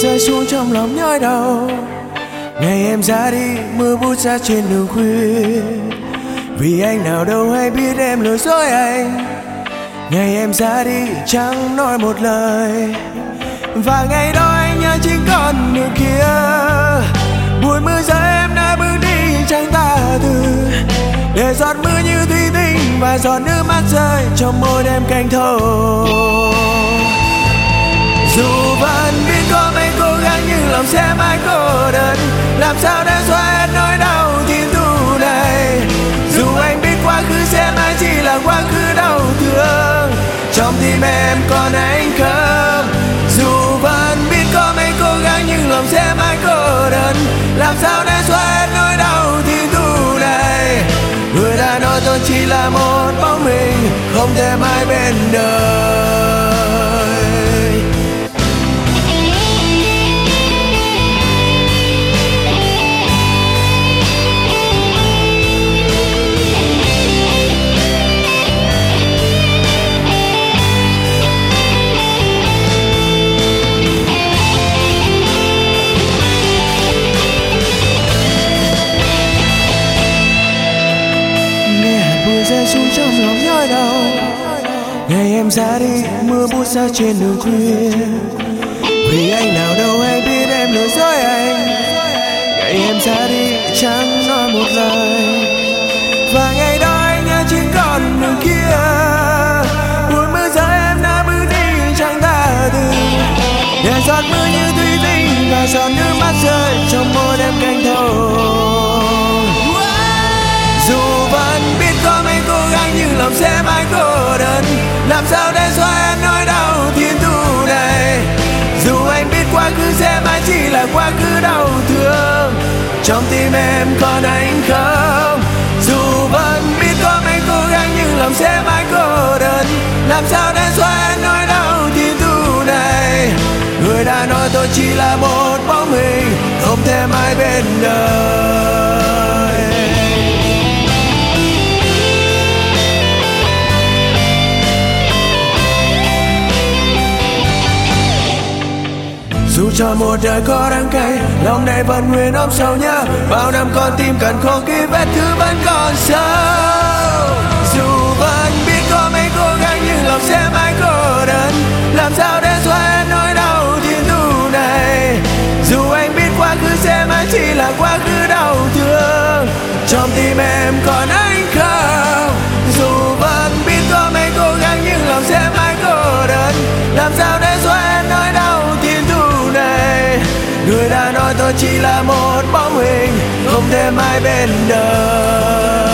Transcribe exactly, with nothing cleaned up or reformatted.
rơi xuống trong lòng nhói đau. Ngày em ra đi, mưa bút ra trên đường khuya. Vì anh nào đâu hay biết em lừa dối anh. Ngày em ra đi chẳng nói một lời. Và ngày đó anh nhớ chính con đường kia. Buổi mưa rơi em đã bước đi chẳng tha từ. Để giọt mưa như thủy tinh và giọt nước mắt rơi trong môi đêm canh thâu. Dù vẫn biết có mấy cố gắng nhưng lòng sẽ mãi cô đơn. Làm sao để xóa hết nỗi đau thiên thu này. Dù anh biết quá khứ sẽ mãi chỉ là quá khứ đau thương. Trong tim em còn anh không. Dù vẫn biết có mấy cố gắng nhưng lòng sẽ mãi cô đơn. Làm sao để xóa hết nỗi đau thiên thu này. Người đã nói tôi chỉ là một bóng hình không thể mãi bên đời. Rơi xuống trong lòng nhói đau. Ngày em ra đi, mưa bút ra trên đường khuya. Vì anh nào đâu hay biết em lừa dối anh. Ngày em ra đi chẳng nói một lời. Và ngày đó anh nhớ chính con đường kia. Buổi mưa rơi em đã bước đi chẳng tha từ. Để giọt mưa như thủy tinh và giọt nước mắt rơi trong môi đêm canh thâu. Dù vẫn biết có mấy cố gắng nhưng lòng sẽ mãi cô đơn. Làm sao để xóa hết nỗi đau thiên thu này. Dù anh biết quá khứ sẽ mãi chỉ là quá khứ đau thương. Trong tim em còn anh không. Dù vẫn biết có mấy cố gắng nhưng lòng sẽ mãi cô đơn. Làm sao để xóa hết nỗi đau thiên thu này. Người đã nói tôi chỉ là một bóng hình không thể mãi bên đời. Dù cho một đời có đắng cay, lòng này vẫn nguyện ôm sầu nhớ. Bao năm con tim cần khô khi vết thương vẫn còn sâu. Dù vẫn biết có mấy cố gắng nhưng lòng sẽ mãi cô đơn. Làm sao để xóa hết nỗi đau thiên thu này. Dù anh biết quá khứ sẽ mãi chỉ là quá khứ đau thương. Trong tim em còn anh không. Dù vẫn biết có mấy cố gắng nhưng lòng sẽ mãi cô đơn. Làm sao để xóa hết nỗi đau thiên thu này. Người đã nói tôi chỉ là một bóng hình không thể mãi bên đời.